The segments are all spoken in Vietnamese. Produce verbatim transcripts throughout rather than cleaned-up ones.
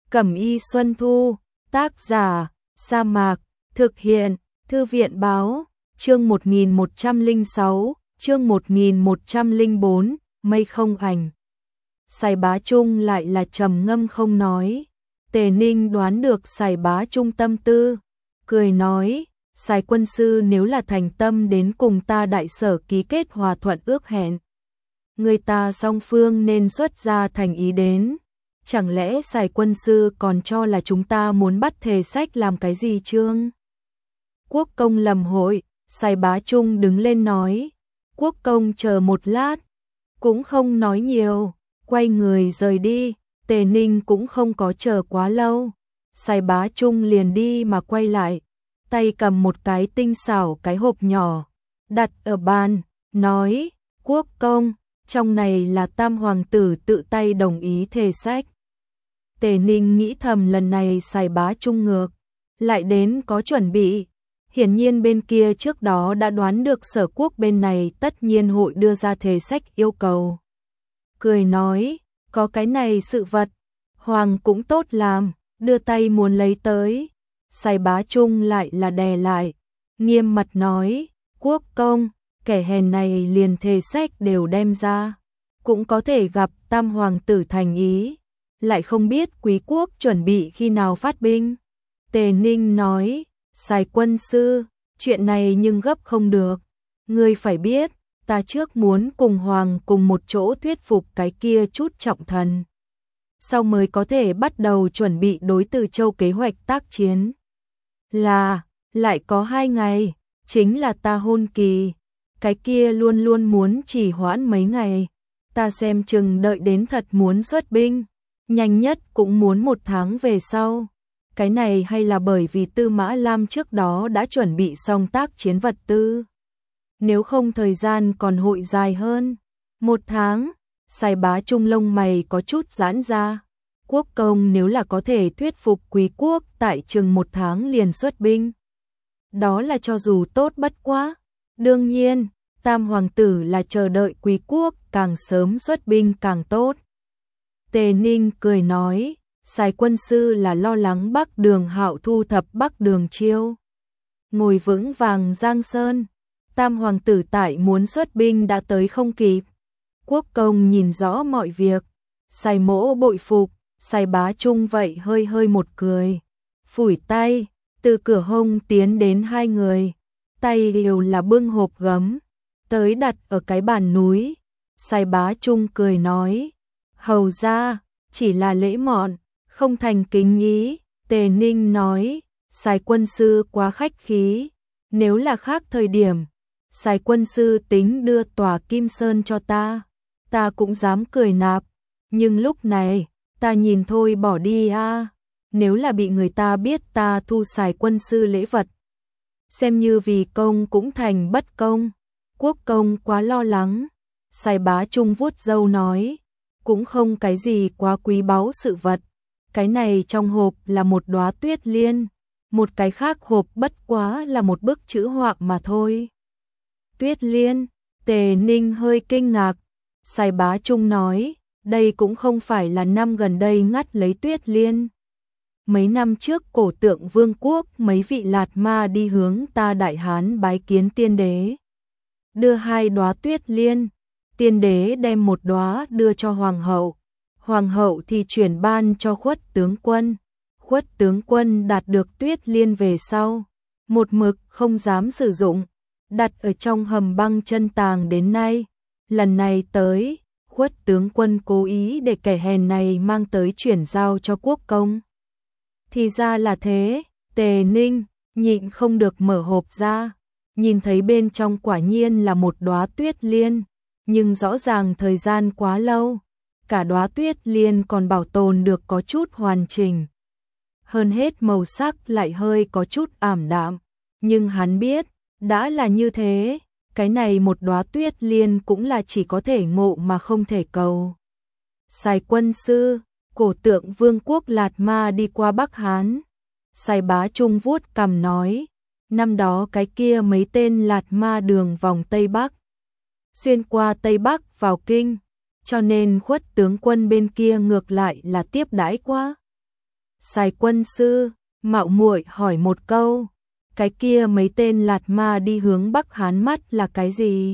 Cẩm y Xuân Thu, tác giả, Sa Mạc, thực hiện, Thư viện báo, chương một nghìn một trăm lẻ sáu, chương một nghìn một trăm lẻ bốn, mây không ảnh. Sài Bá Trung lại là trầm ngâm không nói. Tề Ninh đoán được Sài Bá Trung tâm tư, cười nói, Sài quân sư nếu là thành tâm đến cùng ta đại sở ký kết hòa thuận ước hẹn, người ta song phương nên xuất ra thành ý đến. Chẳng lẽ Sài quân sư còn cho là chúng ta muốn bắt thề sách làm cái gì chương? Quốc công lầm hội, Sài Bá Trung đứng lên nói, quốc công chờ một lát, cũng không nói nhiều, quay người rời đi. Tề Ninh cũng không có chờ quá lâu, Sài Bá Trung liền đi mà quay lại, tay cầm một cái tinh xảo cái hộp nhỏ, đặt ở bàn, nói, quốc công, trong này là tam hoàng tử tự tay đồng ý thề sách. Tề Ninh nghĩ thầm lần này Sài Bá Trung ngược lại đến có chuẩn bị, hiển nhiên bên kia trước đó đã đoán được Sở Quốc bên này tất nhiên hội đưa ra thề sách yêu cầu. Cười nói, có cái này sự vật, hoàng cũng tốt làm, đưa tay muốn lấy tới. Sài Bá Trung lại là đè lại, nghiêm mặt nói, quốc công, kẻ hèn này liền thề sách đều đem ra, cũng có thể gặp tam hoàng tử thành ý, lại không biết quý quốc chuẩn bị khi nào phát binh. Tề Ninh nói, Sài quân sư, chuyện này nhưng gấp không được, ngươi phải biết, ta trước muốn cùng hoàng cùng một chỗ thuyết phục cái kia chút trọng thần, sau mới có thể bắt đầu chuẩn bị đối Từ Châu kế hoạch tác chiến. Là, lại có hai ngày, chính là ta hôn kỳ, cái kia luôn luôn muốn chỉ hoãn mấy ngày, ta xem chừng đợi đến thật muốn xuất binh, nhanh nhất cũng muốn một tháng về sau. Cái này hay là bởi vì Tư Mã Lam trước đó đã chuẩn bị xong tác chiến vật tư, nếu không thời gian còn hội dài hơn. Một tháng, Sài Bá Trung lông mày có chút giãn ra. Quốc công nếu là có thể thuyết phục quý quốc tại chừng một tháng liền xuất binh, đó là cho dù tốt bất quá. Đương nhiên, tam hoàng tử là chờ đợi quý quốc càng sớm xuất binh càng tốt. Tề Ninh cười nói, Sài quân sư là lo lắng Bắc Đường Hạo thu thập Bắc Đường Chiêu, ngồi vững vàng Giang Sơn. Tam hoàng tử tại muốn xuất binh đã tới không kịp. Quốc công nhìn rõ mọi việc, Sài mỗ bội phục. Sài Bá Trung vậy hơi hơi một cười, phủi tay, từ cửa hông tiến đến hai người, tay đều là bưng hộp gấm, tới đặt ở cái bàn núi. Sài Bá Trung cười nói, hầu ra, chỉ là lễ mọn, không thành kính ý. Tề Ninh nói, Sài quân sư quá khách khí, nếu là khác thời điểm, Sài quân sư tính đưa tòa Kim Sơn cho ta, ta cũng dám cười nạp, nhưng lúc này, ta nhìn thôi bỏ đi a, à. Nếu là bị người ta biết ta thu Sài quân sư lễ vật, xem như vì công cũng thành bất công. Quốc công quá lo lắng. Sài Bá Trung vuốt râu nói, cũng không cái gì quá quý báu sự vật, cái này trong hộp là một đóa tuyết liên, một cái khác hộp bất quá là một bức chữ họa mà thôi. Tuyết liên? Tề Ninh hơi kinh ngạc. Sài Bá Trung nói, đây cũng không phải là năm gần đây ngắt lấy tuyết liên. Mấy năm trước cổ tượng vương quốc mấy vị lạt ma đi hướng ta Đại Hán bái kiến tiên đế, đưa hai đóa tuyết liên, tiên đế đem một đóa đưa cho hoàng hậu, hoàng hậu thì chuyển ban cho Khuất tướng quân. Khuất tướng quân đạt được tuyết liên về sau, một mực không dám sử dụng, đặt ở trong hầm băng chân tàng đến nay. Lần này tới, Khuất tướng quân cố ý để kẻ hèn này mang tới chuyển giao cho quốc công. Thì ra là thế. Tề Ninh nhịn không được mở hộp ra, nhìn thấy bên trong quả nhiên là một đóa tuyết liên, nhưng rõ ràng thời gian quá lâu, cả đóa tuyết liên còn bảo tồn được có chút hoàn chỉnh. Hơn hết màu sắc lại hơi có chút ảm đạm, nhưng hắn biết, đã là như thế, cái này một đóa tuyết liên cũng là chỉ có thể ngộ mà không thể cầu. Sài quân sư, cổ tượng vương quốc Lạt Ma đi qua Bắc Hán. Sài Bá Trung vuốt cằm nói, năm đó cái kia mấy tên Lạt Ma đường vòng Tây Bắc, xuyên qua Tây Bắc vào Kinh, cho nên Khuất tướng quân bên kia ngược lại là tiếp đãi quá. Sài quân sư, mạo muội hỏi một câu, cái kia mấy tên Lạt Ma đi hướng Bắc Hán mắt là cái gì?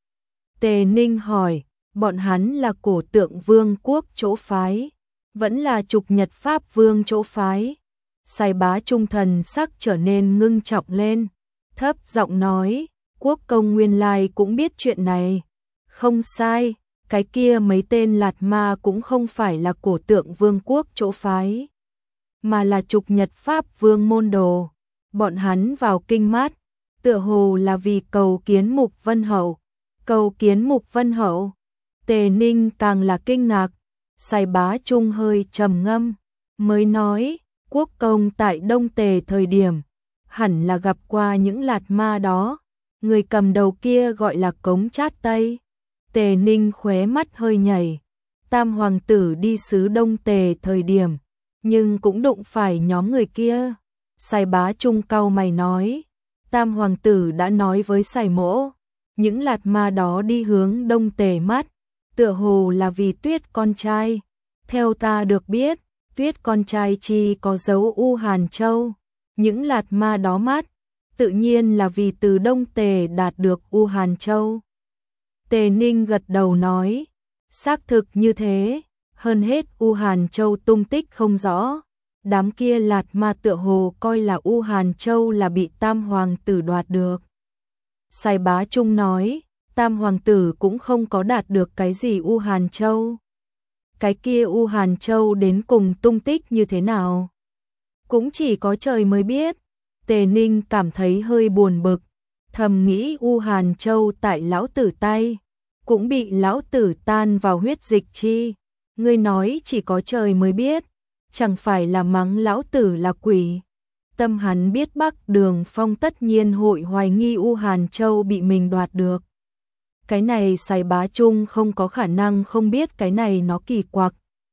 Tề Ninh hỏi, bọn hắn là Cổ Tượng Vương quốc chỗ phái, vẫn là Trục Nhật Pháp Vương chỗ phái. Sài Bá Trung thần sắc trở nên ngưng trọng lên, thấp giọng nói, Quốc công nguyên lai cũng biết chuyện này. Không sai, cái kia mấy tên Lạt Ma cũng không phải là Cổ Tượng Vương quốc chỗ phái, mà là Trục Nhật Pháp Vương môn đồ. Bọn hắn vào kinh mát, tựa hồ là vì cầu kiến Mục Vân Hậu. Cầu kiến Mục Vân Hậu? Tề Ninh càng là kinh ngạc. Sài Bá Trung hơi trầm ngâm, mới nói, quốc công tại Đông Tề thời điểm, hẳn là gặp qua những Lạt Ma đó, người cầm đầu kia gọi là Cống Chát Tây. Tề Ninh khóe mắt hơi nhảy, Tam hoàng tử đi xứ Đông Tề thời điểm, nhưng cũng đụng phải nhóm người kia. Sài Bá Trung cau mày nói, Tam hoàng tử đã nói với Sài mỗ, những Lạt Ma đó đi hướng Đông Tề mắt, tựa hồ là vì Tuyết con trai. Theo ta được biết, Tuyết con trai chi có dấu U Hàn Châu, những Lạt Ma đó mắt, tự nhiên là vì từ Đông Tề đạt được U Hàn Châu. Tề Ninh gật đầu nói, xác thực như thế, hơn hết U Hàn Châu tung tích không rõ, đám kia Lạt Ma tựa hồ coi là U Hàn Châu là bị Tam hoàng tử đoạt được. Sài Bá Trung nói, Tam hoàng tử cũng không có đạt được cái gì U Hàn Châu. Cái kia U Hàn Châu đến cùng tung tích như thế nào? Cũng chỉ có trời mới biết. Tề Ninh cảm thấy hơi buồn bực, thầm nghĩ U Hàn Châu tại lão tử tay, cũng bị lão tử tan vào huyết dịch chi. Ngươi nói chỉ có trời mới biết, chẳng phải là mắng lão tử là quỷ. Tâm hắn biết Bắc Đường Phong tất nhiên hội hoài nghi U Hàn Châu bị mình đoạt được. Cái này Sài Bá Trung không có khả năng không biết cái này nó kỳ quặc.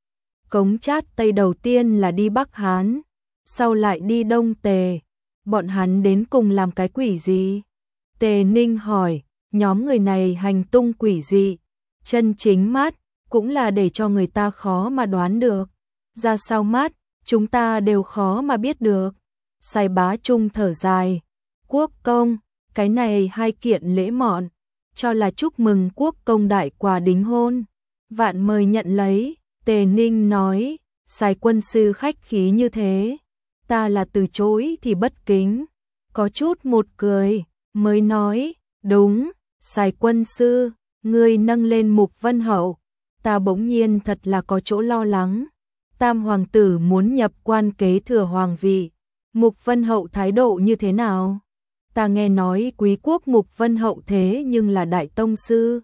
Cống Chát Tây đầu tiên là đi Bắc Hán, sau lại đi Đông Tề, bọn hắn đến cùng làm cái quỷ gì? Tề Ninh hỏi, nhóm người này hành tung quỷ dị, chân chính mát, cũng là để cho người ta khó mà đoán được. Ra sao mát, chúng ta đều khó mà biết được. Sài Bá Trung thở dài, quốc công, cái này hai kiện lễ mọn, cho là chúc mừng quốc công đại quà đính hôn, vạn mời nhận lấy. Tề Ninh nói, Sài quân sư khách khí như thế, ta là từ chối thì bất kính. Có chút một cười, mới nói, đúng, Sài quân sư, ngươi nâng lên Mục Vân Hậu, ta bỗng nhiên thật là có chỗ lo lắng. Tam hoàng tử muốn nhập quan kế thừa hoàng vị, Mục Vân Hậu thái độ như thế nào? Ta nghe nói quý quốc Mục Vân Hậu thế nhưng là đại tông sư,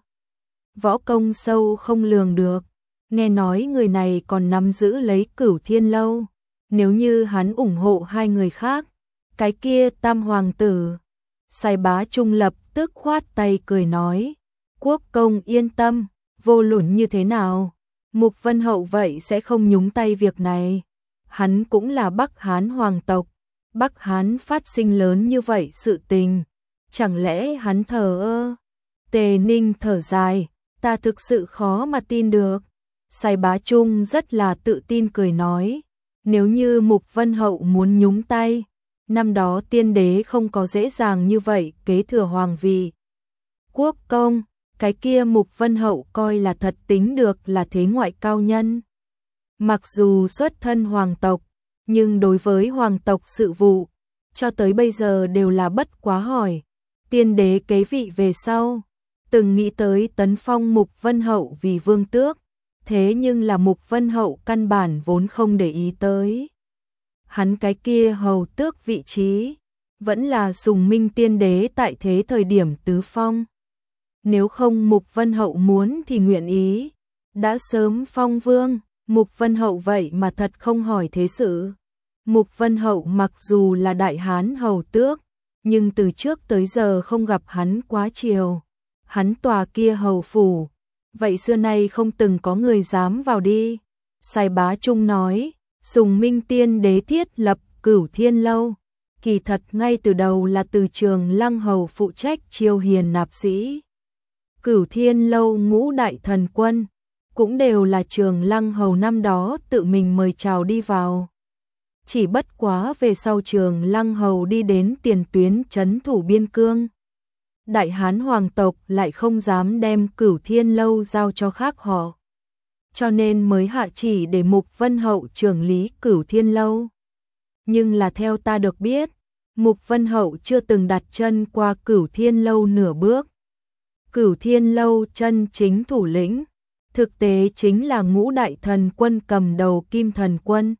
võ công sâu không lường được, nghe nói người này còn nắm giữ lấy Cửu Thiên Lâu, nếu như hắn ủng hộ hai người khác, cái kia Tam hoàng tử. Sài Bá Trung lập tức khoát tay cười nói, quốc công yên tâm, vô luận như thế nào, Mục Vân Hậu vậy sẽ không nhúng tay việc này. Hắn cũng là Bắc Hán hoàng tộc, Bắc Hán phát sinh lớn như vậy sự tình, chẳng lẽ hắn thờ ơ? Tề Ninh thở dài, ta thực sự khó mà tin được. Sài Bá Trung rất là tự tin cười nói, nếu như Mục Vân Hậu muốn nhúng tay, năm đó tiên đế không có dễ dàng như vậy kế thừa hoàng vị. Quốc công, cái kia Mục Vân Hậu coi là thật tính được là thế ngoại cao nhân. Mặc dù xuất thân hoàng tộc, nhưng đối với hoàng tộc sự vụ, cho tới bây giờ đều là bất quá hỏi. Tiên đế kế vị về sau, từng nghĩ tới tấn phong Mục Vân Hậu vì vương tước, thế nhưng là Mục Vân Hậu căn bản vốn không để ý tới. Hắn cái kia hầu tước vị trí, vẫn là Sùng Minh tiên đế tại thế thời điểm tứ phong. Nếu không Mục Vân Hậu muốn thì nguyện ý, đã sớm phong vương. Mục Vân Hậu vậy mà thật không hỏi thế sự. Mục Vân Hậu mặc dù là đại hán hầu tước, nhưng từ trước tới giờ không gặp hắn quá chiều. Hắn tòa kia hầu phủ, vậy xưa nay không từng có người dám vào đi. Sài Bá Trung nói, Sùng Minh tiên đế thiết lập Cửu Thiên Lâu, kỳ thật ngay từ đầu là từ Trường Lăng hầu phụ trách chiêu hiền nạp sĩ. Cửu Thiên Lâu ngũ đại thần quân, cũng đều là Trường Lăng hầu năm đó tự mình mời chào đi vào. chỉ bất quá về sau Trường Lăng Hầu đi đến tiền tuyến trấn thủ biên cương. Đại Hán hoàng tộc lại không dám đem Cửu Thiên Lâu giao cho khác họ, cho nên mới hạ chỉ để Mục Vân Hậu trưởng lý Cửu Thiên Lâu. Nhưng là theo ta được biết, Mục Vân Hậu chưa từng đặt chân qua Cửu Thiên Lâu nửa bước. Cửu Thiên Lâu chân chính thủ lĩnh, thực tế chính là Ngũ Đại Thần Quân cầm đầu Kim Thần Quân.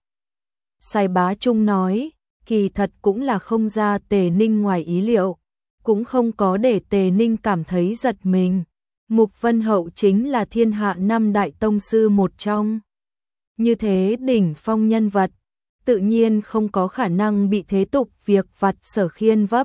Sài Bá Trung nói, kỳ thật cũng là không ra Tề Ninh ngoài ý liệu, cũng không có để Tề Ninh cảm thấy giật mình. Mục Vân Hậu chính là thiên hạ năm đại tông sư một trong. Như thế đỉnh phong nhân vật, tự nhiên không có khả năng bị thế tục việc vặt sở khiên vấp.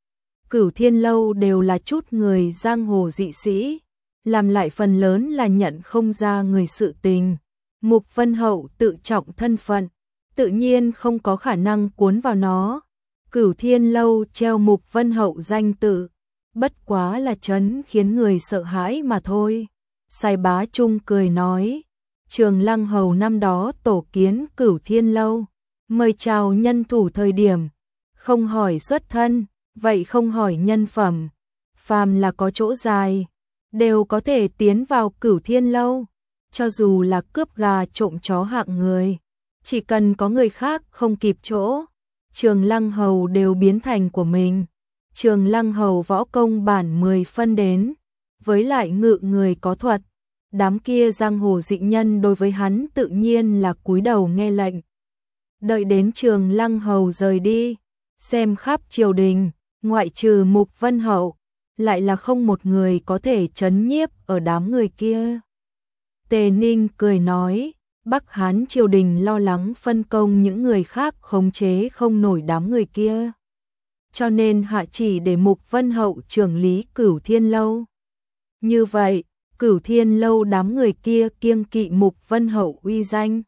Cửu Thiên Lâu đều là chút người giang hồ dị sĩ, làm lại phần lớn là nhận không ra người sự tình. Mục Vân Hậu tự trọng thân phận, tự nhiên không có khả năng cuốn vào nó. Cửu Thiên Lâu treo Mục Vân Hậu danh tự, bất quá là trấn khiến người sợ hãi mà thôi. Sài Bá Trung cười nói, Trường Lăng Hầu năm đó tổ kiến Cửu Thiên Lâu, mời chào nhân thủ thời điểm, không hỏi xuất thân, vậy không hỏi nhân phẩm, phàm là có chỗ dài, đều có thể tiến vào Cửu Thiên Lâu, cho dù là cướp gà trộm chó hạng người, chỉ cần có người khác không kịp chỗ, Trường Lăng Hầu đều biến thành của mình. Trường Lăng Hầu võ công bản mười phân đến, với lại ngự người có thuật, đám kia giang hồ dị nhân đối với hắn tự nhiên là cúi đầu nghe lệnh. Đợi đến Trường Lăng Hầu rời đi, xem khắp triều đình, ngoại trừ Mục Vân Hậu, lại là không một người có thể trấn nhiếp ở đám người kia. Tề Ninh cười nói, Bắc Hán triều đình lo lắng phân công những người khác khống chế không nổi đám người kia, cho nên hạ chỉ để Mục Vân Hậu trưởng lý Cửu Thiên Lâu. Như vậy, Cửu Thiên Lâu đám người kia kiêng kỵ Mục Vân Hậu uy danh,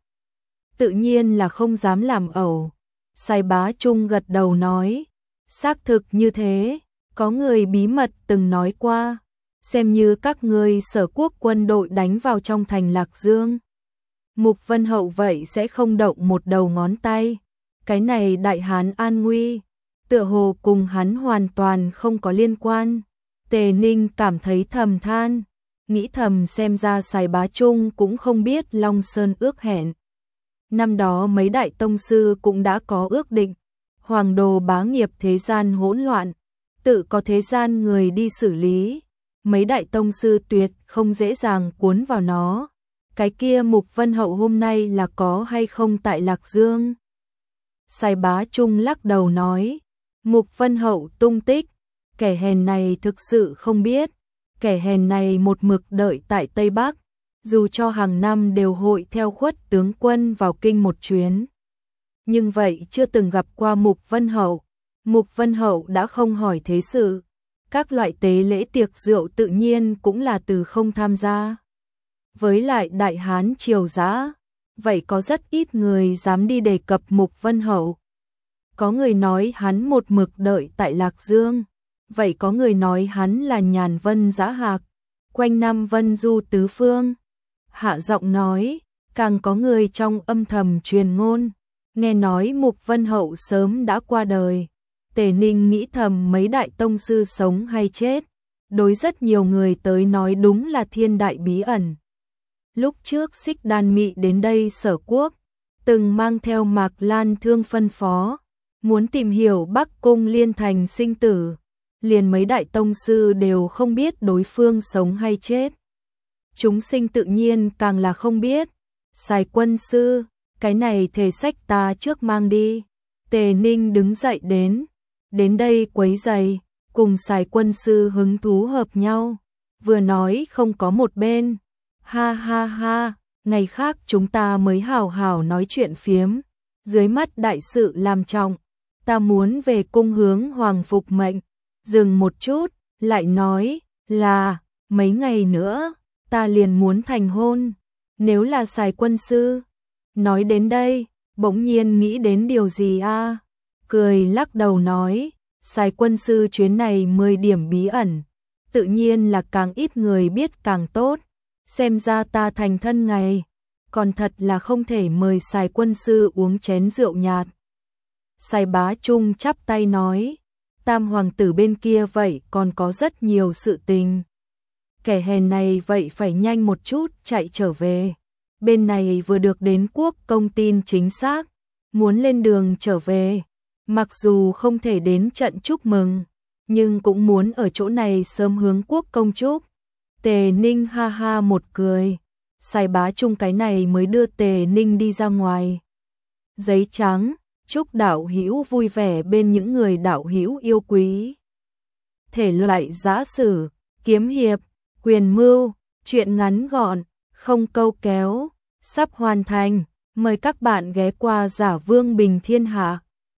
tự nhiên là không dám làm ẩu. Sài Bá Trung gật đầu nói, xác thực như thế, có người bí mật từng nói qua, xem như các ngươi Sở Quốc quân đội đánh vào trong thành Lạc Dương, Mục Vân Hậu vậy sẽ không động một đầu ngón tay. Cái này Đại Hán an nguy, tựa hồ cùng hắn hoàn toàn không có liên quan. Tề Ninh cảm thấy thầm than, nghĩ thầm xem ra Sài Bá Trung cũng không biết Long Sơn ước hẹn. Năm đó mấy đại tông sư cũng đã có ước định, hoàng đồ bá nghiệp thế gian hỗn loạn, tự có thế gian người đi xử lý, mấy đại tông sư tuyệt không dễ dàng cuốn vào nó. Cái kia Mục Vân Hậu hôm nay là có hay không tại Lạc Dương? Sài Bá Trung lắc đầu nói, Mục Vân Hậu tung tích, kẻ hèn này thực sự không biết, kẻ hèn này một mực đợi tại Tây Bắc, dù cho hàng năm đều hội theo Khuất tướng quân vào kinh một chuyến. Nhưng vậy chưa từng gặp qua Mục Vân Hậu, Mục Vân Hậu đã không hỏi thế sự, các loại tế lễ tiệc rượu tự nhiên cũng là từ không tham gia. Với lại Đại Hán triều giã, vậy có rất ít người dám đi đề cập Mục Vân Hậu. Có người nói hắn một mực đợi tại Lạc Dương, vậy có người nói hắn là nhàn vân dã hạc, quanh năm vân du tứ phương. Hạ giọng nói, càng có người trong âm thầm truyền ngôn, nghe nói Mục Vân Hậu sớm đã qua đời. Tề Ninh nghĩ thầm mấy đại tông sư sống hay chết, đối rất nhiều người tới nói đúng là thiên đại bí ẩn. Lúc trước Xích Đan Mị đến đây Sở Quốc, từng mang theo Mạc Lan Thương phân phó, muốn tìm hiểu Bắc Cung Liên Thành sinh tử, liền mấy đại tông sư đều không biết đối phương sống hay chết. Chúng sinh tự nhiên càng là không biết. Sài quân sư, cái này thể sách ta trước mang đi. Tề Ninh đứng dậy đến, đến đây quấy giày, cùng Sài quân sư hứng thú hợp nhau, vừa nói không có một bên. Ha ha ha, ngày khác chúng ta mới hào hào nói chuyện phiếm, dưới mắt đại sự làm trọng, ta muốn về cung hướng hoàng phục mệnh. Dừng một chút, lại nói là mấy ngày nữa ta liền muốn thành hôn. Nếu là Sài quân sư, nói đến đây, bỗng nhiên nghĩ đến điều gì a? À? Cười lắc đầu nói, Sài quân sư chuyến này mười điểm bí ẩn, tự nhiên là càng ít người biết càng tốt. Xem ra ta thành thân ngày, còn thật là không thể mời Sài quân sư uống chén rượu nhạt. Sài Bá Trung chắp tay nói, Tam hoàng tử bên kia vậy còn có rất nhiều sự tình. Kẻ hèn này vậy phải nhanh một chút chạy trở về. Bên này vừa được đến quốc công tin chính xác, muốn lên đường trở về. Mặc dù không thể đến trận chúc mừng, nhưng cũng muốn ở chỗ này sớm hướng quốc công chúc. Tề Ninh ha ha một cười. Sài Bá Trung cái này mới đưa Tề Ninh đi ra ngoài. Giấy trắng, chúc đạo hữu vui vẻ bên những người đạo hữu yêu quý. Thể loại giã sử, kiếm hiệp, quyền mưu, truyện ngắn gọn, không câu kéo, sắp hoàn thành. Mời các bạn ghé qua Giả Vương Bình Thiên Hạ.